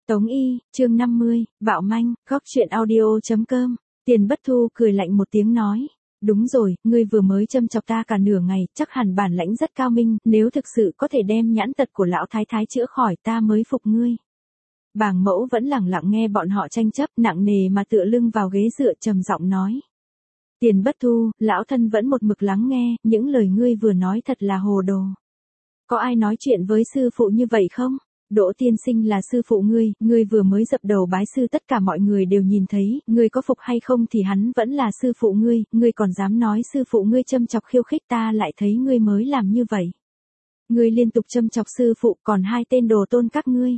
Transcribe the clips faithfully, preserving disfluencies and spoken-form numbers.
Tống Y, chương năm mươi, Bạo Manh, góc truyện audio chấm com. Tiền Bất Thu cười lạnh một tiếng nói. Đúng rồi, ngươi vừa mới châm chọc ta cả nửa ngày, chắc hẳn bản lãnh rất cao minh, nếu thực sự có thể đem nhãn tật của lão thái thái chữa khỏi ta mới phục ngươi. Bàng mẫu vẫn lẳng lặng nghe bọn họ tranh chấp, nặng nề mà tựa lưng vào ghế dựa trầm giọng nói. Tiền Bất Thu, lão thân vẫn một mực lắng nghe, những lời ngươi vừa nói thật là hồ đồ. Có ai nói chuyện với sư phụ như vậy không? Đỗ tiên sinh là sư phụ ngươi, ngươi vừa mới dập đầu bái sư tất cả mọi người đều nhìn thấy, ngươi có phục hay không thì hắn vẫn là sư phụ ngươi, ngươi còn dám nói sư phụ ngươi châm chọc khiêu khích ta lại thấy ngươi mới làm như vậy. Ngươi liên tục châm chọc sư phụ còn hai tên đồ tôn các ngươi.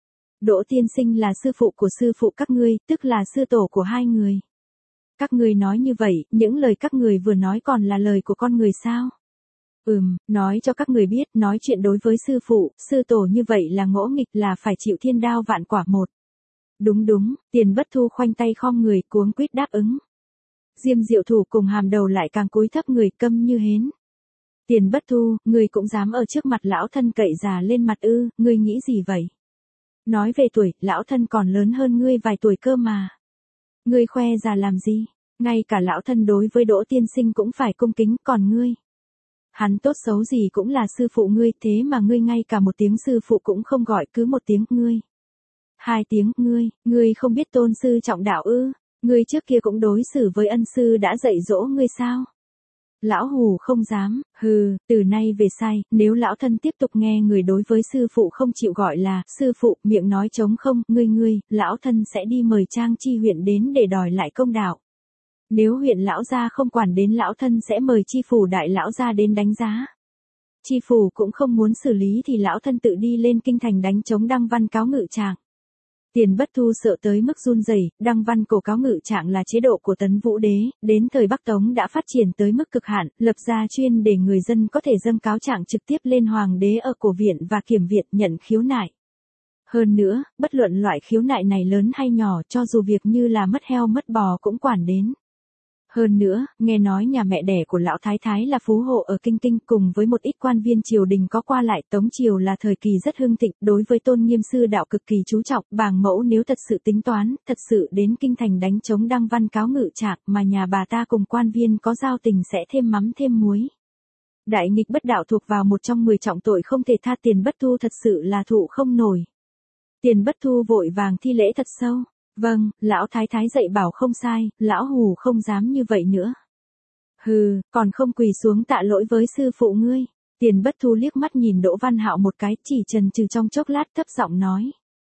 Đỗ tiên sinh là sư phụ của sư phụ các ngươi, tức là sư tổ của hai người. Các ngươi nói như vậy, những lời các người vừa nói còn là lời của con người sao? Ừm, nói cho các người biết, nói chuyện đối với sư phụ, sư tổ như vậy là ngỗ nghịch là phải chịu thiên đao vạn quả một. Đúng đúng, Tiền Bất Thu khoanh tay khom người cuống quýt đáp ứng. Diêm Diệu Thủ cùng hàm đầu lại càng cúi thấp người câm như hến. Tiền Bất Thu, người cũng dám ở trước mặt lão thân cậy già lên mặt ư, ngươi nghĩ gì vậy? Nói về tuổi, lão thân còn lớn hơn ngươi vài tuổi cơ mà. Ngươi khoe già làm gì? Ngay cả lão thân đối với Đỗ tiên sinh cũng phải cung kính, còn ngươi. Hắn tốt xấu gì cũng là sư phụ ngươi, thế mà ngươi ngay cả một tiếng sư phụ cũng không gọi, cứ một tiếng ngươi. Hai tiếng ngươi, ngươi không biết tôn sư trọng đạo ư? Ngươi trước kia cũng đối xử với ân sư đã dạy dỗ ngươi sao? Lão hù không dám, hừ, từ nay về sai, nếu lão thân tiếp tục nghe người đối với sư phụ không chịu gọi là sư phụ, miệng nói trống không, ngươi ngươi, lão thân sẽ đi mời Trang Chi huyện đến để đòi lại công đạo. Nếu huyện lão gia không quản đến lão thân sẽ mời chi phủ đại lão gia đến đánh giá. Chi phủ cũng không muốn xử lý thì lão thân tự đi lên kinh thành đánh chống Đăng Văn cáo ngự trạng. Tiền Bất Thu sợ tới mức run rẩy, Đăng Văn cổ cáo ngự trạng là chế độ của Tấn Vũ Đế, đến thời Bắc Tống đã phát triển tới mức cực hạn, lập ra chuyên để người dân có thể dâng cáo trạng trực tiếp lên hoàng đế ở cổ viện và kiểm viện nhận khiếu nại. Hơn nữa, bất luận loại khiếu nại này lớn hay nhỏ, cho dù việc như là mất heo mất bò cũng quản đến. Hơn nữa, nghe nói nhà mẹ đẻ của lão thái thái là phú hộ ở Kinh Kinh cùng với một ít quan viên triều đình có qua lại, Tống triều là thời kỳ rất hưng thịnh, đối với tôn nghiêm sư đạo cực kỳ chú trọng, bàng mẫu nếu thật sự tính toán, thật sự đến kinh thành đánh chống Đăng Văn cáo ngự trạng mà nhà bà ta cùng quan viên có giao tình sẽ thêm mắm thêm muối. Đại nghịch bất đạo thuộc vào một trong mười trọng tội không thể tha. Tiền Bất Thu thật sự là thụ không nổi. Tiền Bất Thu vội vàng thi lễ thật sâu. Vâng, lão thái thái dạy bảo không sai, lão hù không dám như vậy nữa. Hừ, còn không quỳ xuống tạ lỗi với sư phụ ngươi. Tiền Bất Thu liếc mắt nhìn Đỗ Văn Hạo một cái, chỉ chần chừ trong chốc lát thấp giọng nói.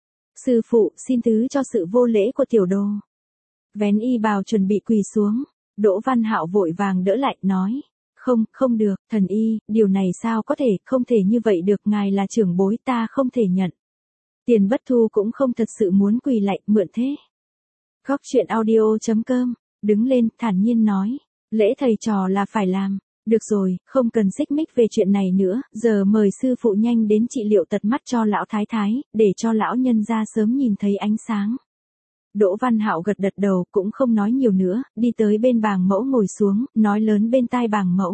Sư phụ, xin thứ cho sự vô lễ của tiểu đồ. Vén y bào chuẩn bị quỳ xuống, Đỗ Văn Hạo vội vàng đỡ lại, nói. Không, không được, thần y, điều này sao có thể, không thể như vậy được, ngài là trưởng bối ta không thể nhận. Tiền Bất Thu cũng không thật sự muốn quỳ lạy, mượn thế. Góc truyện audio chấm com, đứng lên, thản nhiên nói, lễ thầy trò là phải làm, được rồi, không cần xích mích về chuyện này nữa, giờ mời sư phụ nhanh đến trị liệu tật mắt cho lão thái thái, để cho lão nhân gia sớm nhìn thấy ánh sáng. Đỗ Văn Hạo gật gật đầu, cũng không nói nhiều nữa, đi tới bên bàng mẫu ngồi xuống, nói lớn bên tai bàng mẫu.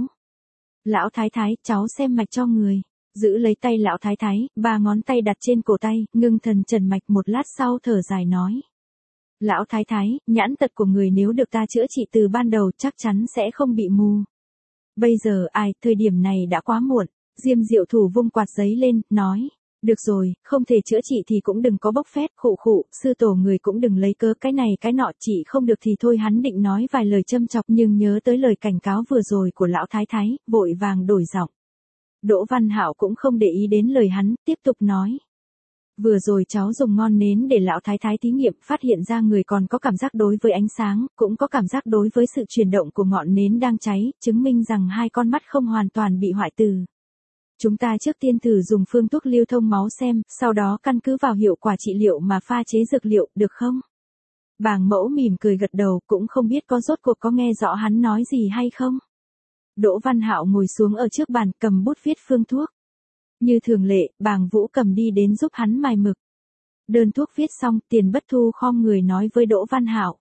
Lão thái thái, cháu xem mạch cho người. Giữ lấy tay lão thái thái, ba ngón tay đặt trên cổ tay, ngưng thần trần mạch một lát sau thở dài nói. Lão thái thái, nhãn tật của người nếu được ta chữa trị từ ban đầu chắc chắn sẽ không bị mù. Bây giờ ai, thời điểm này đã quá muộn. Diêm Diệu Thủ vung quạt giấy lên, nói. Được rồi, không thể chữa trị thì cũng đừng có bốc phét, khụ khụ, sư tổ người cũng đừng lấy cớ cái này cái nọ, chỉ không được thì thôi. Hắn định nói vài lời châm chọc nhưng nhớ tới lời cảnh cáo vừa rồi của lão thái thái, vội vàng đổi giọng. Đỗ Văn Hạo cũng không để ý đến lời hắn, tiếp tục nói. Vừa rồi cháu dùng ngon nến để lão thái thái thí nghiệm, phát hiện ra người còn có cảm giác đối với ánh sáng, cũng có cảm giác đối với sự chuyển động của ngọn nến đang cháy, chứng minh rằng hai con mắt không hoàn toàn bị hoại tử. Chúng ta trước tiên thử dùng phương thuốc lưu thông máu xem, sau đó căn cứ vào hiệu quả trị liệu mà pha chế dược liệu, được không? Bàng mẫu mỉm cười gật đầu, cũng không biết có rốt cuộc có nghe rõ hắn nói gì hay không. Đỗ Văn Hạo ngồi xuống ở trước bàn, cầm bút viết phương thuốc. Như thường lệ, bàng Vũ cầm đi đến giúp hắn mài mực. Đơn thuốc viết xong, Tiền Bất Thu khom người nói với Đỗ Văn Hạo.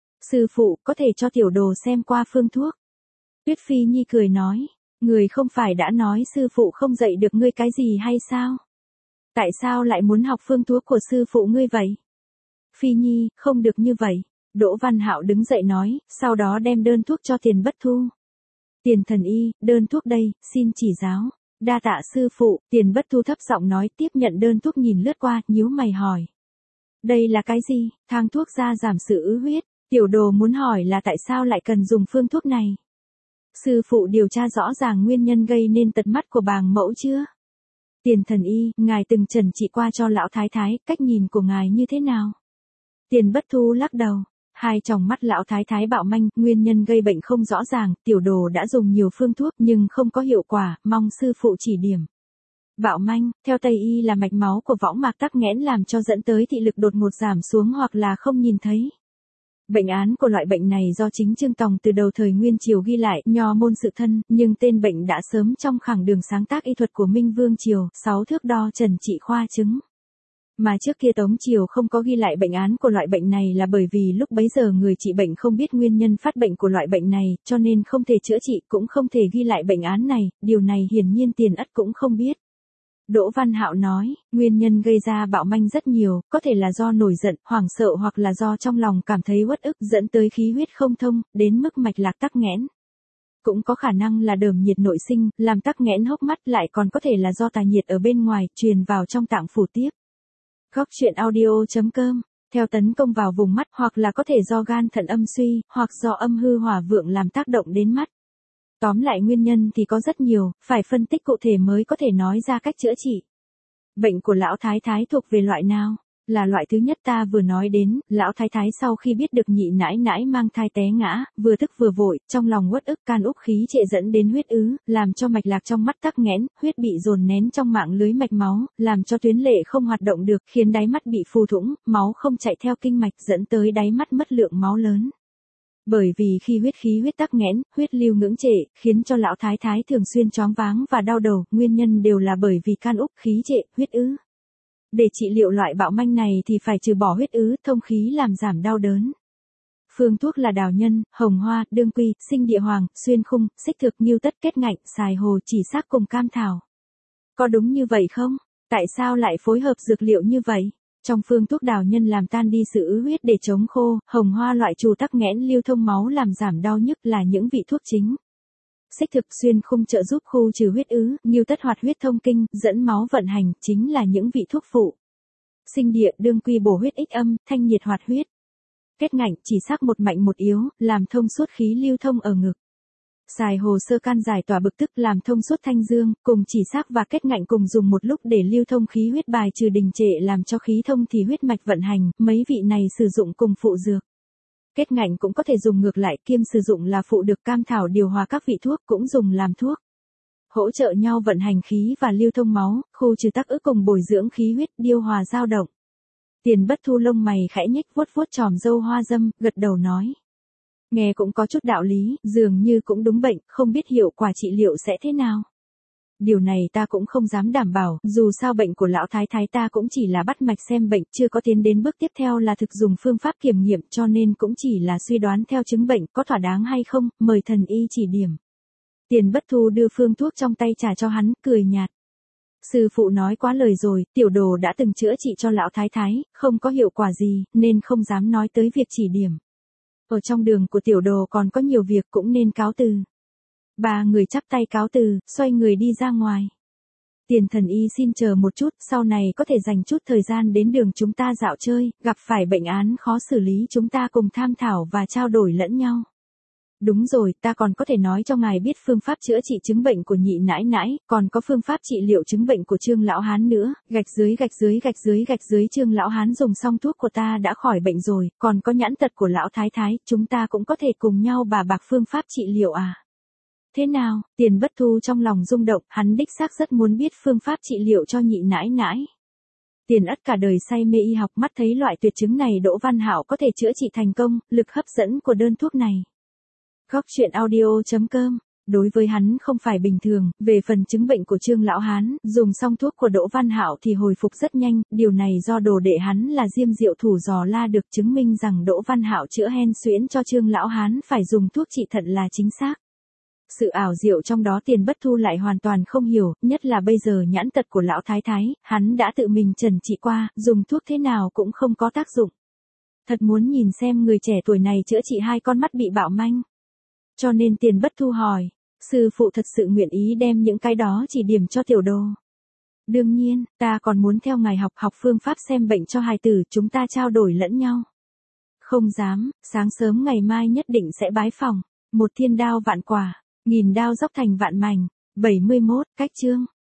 Sư phụ, có thể cho tiểu đồ xem qua phương thuốc. Tuyết Phi Nhi cười nói, người không phải đã nói sư phụ không dạy được ngươi cái gì hay sao? Tại sao lại muốn học phương thuốc của sư phụ ngươi vậy? Phi Nhi, không được như vậy. Đỗ Văn Hạo đứng dậy nói, sau đó đem đơn thuốc cho Tiền Bất Thu. Tiền thần y, đơn thuốc đây, xin chỉ giáo. Đa tạ sư phụ, Tiền Bất Thu thấp giọng nói, tiếp nhận đơn thuốc nhìn lướt qua, nhíu mày hỏi. Đây là cái gì? Thang thuốc da giảm sự ứ huyết. Tiểu đồ muốn hỏi là tại sao lại cần dùng phương thuốc này? Sư phụ điều tra rõ ràng nguyên nhân gây nên tật mắt của bàng mẫu chưa? Tiền thần y, ngài từng trần trị qua cho lão thái thái, cách nhìn của ngài như thế nào? Tiền Bất Thu lắc đầu. Hai tròng mắt lão thái thái bạo manh, nguyên nhân gây bệnh không rõ ràng, tiểu đồ đã dùng nhiều phương thuốc nhưng không có hiệu quả, mong sư phụ chỉ điểm. Bạo manh, theo Tây y là mạch máu của võng mạc tắc nghẽn làm cho dẫn tới thị lực đột ngột giảm xuống hoặc là không nhìn thấy. Bệnh án của loại bệnh này do chính Trương Tòng từ đầu thời Nguyên Triều ghi lại, nho môn sự thân, nhưng tên bệnh đã sớm trong khẳng đường sáng tác y thuật của Minh Vương Triều, sáu thước đo trần trị khoa chứng. Mà trước kia Tống Triều không có ghi lại bệnh án của loại bệnh này là bởi vì lúc bấy giờ người trị bệnh không biết nguyên nhân phát bệnh của loại bệnh này, cho nên không thể chữa trị cũng không thể ghi lại bệnh án này, điều này hiển nhiên Tiền Ất cũng không biết. Đỗ Văn Hạo nói, nguyên nhân gây ra bạo manh rất nhiều, có thể là do nổi giận, hoảng sợ hoặc là do trong lòng cảm thấy uất ức dẫn tới khí huyết không thông, đến mức mạch lạc tắc nghẽn. Cũng có khả năng là đờm nhiệt nội sinh, làm tắc nghẽn hốc mắt, lại còn có thể là do tà nhiệt ở bên ngoài, truyền vào trong tạng phủ tiếp. Góc truyện audio chấm com, theo tấn công vào vùng mắt hoặc là có thể do gan thận âm suy, hoặc do âm hư hỏa vượng làm tác động đến mắt. Tóm lại nguyên nhân thì có rất nhiều, phải phân tích cụ thể mới có thể nói ra cách chữa trị. Bệnh của lão thái thái thuộc về loại nào? Là loại thứ nhất ta vừa nói đến, lão thái thái sau khi biết được nhị nãi nãi mang thai té ngã, vừa tức vừa vội, trong lòng uất ức can úc khí trệ dẫn đến huyết ứ, làm cho mạch lạc trong mắt tắc nghẽn, huyết bị dồn nén trong mạng lưới mạch máu, làm cho tuyến lệ không hoạt động được, khiến đáy mắt bị phù thủng, máu không chạy theo kinh mạch dẫn tới đáy mắt mất lượng máu lớn. Bởi vì khi huyết khí huyết tắc nghẽn, huyết lưu ngưỡng trệ, khiến cho lão thái thái thường xuyên choáng váng và đau đầu, nguyên nhân đều là bởi vì can úc khí trệ, huyết ứ. Để trị liệu loại bạo manh này thì phải trừ bỏ huyết ứ, thông khí làm giảm đau đớn. Phương thuốc là đào nhân, hồng hoa, đương quy, sinh địa hoàng, xuyên khung, xích thực, nghiêu tất, kết ngạnh, xài hồ, chỉ xác cùng cam thảo. Có đúng như vậy không? Tại sao lại phối hợp dược liệu như vậy? Trong phương thuốc đào nhân làm tan đi sự ứ huyết để chống khô, hồng hoa loại trù tắc nghẽn lưu thông máu làm giảm đau nhức là những vị thuốc chính. Xích thực xuyên khung trợ giúp khu trừ huyết ứ, nghiêu tất hoạt huyết thông kinh, dẫn máu vận hành, chính là những vị thuốc phụ. Sinh địa đương quy bổ huyết ích âm, thanh nhiệt hoạt huyết. Kết ngạnh chỉ xác một mạnh một yếu, làm thông suốt khí lưu thông ở ngực. Xài hồ sơ can giải tỏa bực tức làm thông suốt thanh dương, cùng chỉ xác và kết ngạnh cùng dùng một lúc để lưu thông khí huyết bài trừ đình trệ làm cho khí thông thì huyết mạch vận hành, mấy vị này sử dụng cùng phụ dược. Kết ngạnh cũng có thể dùng ngược lại, kiêm sử dụng là phụ được cam thảo điều hòa các vị thuốc cũng dùng làm thuốc. Hỗ trợ nhau vận hành khí và lưu thông máu, khu trừ tắc ức cùng bồi dưỡng khí huyết, điều hòa dao động. Tiền Bất Thu lông mày khẽ nhếch vuốt vuốt tròm râu hoa dâm, gật đầu nói. Nghe cũng có chút đạo lý, dường như cũng đúng bệnh, không biết hiệu quả trị liệu sẽ thế nào. Điều này ta cũng không dám đảm bảo, dù sao bệnh của lão thái thái ta cũng chỉ là bắt mạch xem bệnh, chưa có tiến đến bước tiếp theo là thực dùng phương pháp kiểm nghiệm, cho nên cũng chỉ là suy đoán theo chứng bệnh có thỏa đáng hay không, mời thần y chỉ điểm. Tiền Bất Thu đưa phương thuốc trong tay trả cho hắn, cười nhạt. Sư phụ nói quá lời rồi, tiểu đồ đã từng chữa trị cho lão thái thái, không có hiệu quả gì, nên không dám nói tới việc chỉ điểm. Ở trong đường của tiểu đồ còn có nhiều việc cũng nên cáo từ. Ba người chắp tay cáo từ, xoay người đi ra ngoài. Tiền thần y xin chờ một chút, sau này có thể dành chút thời gian đến đường chúng ta dạo chơi, gặp phải bệnh án khó xử lý chúng ta cùng tham thảo và trao đổi lẫn nhau. Đúng rồi, ta còn có thể nói cho ngài biết phương pháp chữa trị chứng bệnh của nhị nãi nãi, còn có phương pháp trị liệu chứng bệnh của Trương lão hán nữa, gạch dưới gạch dưới gạch dưới gạch dưới Trương lão hán dùng xong thuốc của ta đã khỏi bệnh rồi, còn có nhãn tật của lão thái thái, chúng ta cũng có thể cùng nhau bà bạc phương pháp trị liệu à. Thế nào? Tiền Bất Thu trong lòng rung động, hắn đích xác rất muốn biết phương pháp trị liệu cho nhị nãi nãi. Tiền Ất cả đời say mê y học, mắt thấy loại tuyệt chứng này Đỗ Văn Hạo có thể chữa trị thành công, lực hấp dẫn của đơn thuốc này. Góc truyện audio chấm com, đối với hắn không phải bình thường, về phần chứng bệnh của Trương lão hán, dùng xong thuốc của Đỗ Văn Hạo thì hồi phục rất nhanh, điều này do đồ đệ hắn là Diêm Diệu Thủ dò la được chứng minh rằng Đỗ Văn Hạo chữa hen suyễn cho Trương lão hán phải dùng thuốc trị thận là chính xác. Sự ảo diệu trong đó Tiền Bất Thu lại hoàn toàn không hiểu, nhất là bây giờ nhãn tật của lão thái thái, hắn đã tự mình trần trị qua, dùng thuốc thế nào cũng không có tác dụng. Thật muốn nhìn xem người trẻ tuổi này chữa trị hai con mắt bị bạo manh. Cho nên Tiền Bất Thu hỏi, sư phụ thật sự nguyện ý đem những cái đó chỉ điểm cho tiểu đồ. Đương nhiên, ta còn muốn theo ngài học học phương pháp xem bệnh cho hài tử, chúng ta trao đổi lẫn nhau. Không dám, sáng sớm ngày mai nhất định sẽ bái phòng. Một thiên đao vạn quả, nghìn đao dốc thành vạn mảnh. bảy mươi mốt, cách chương.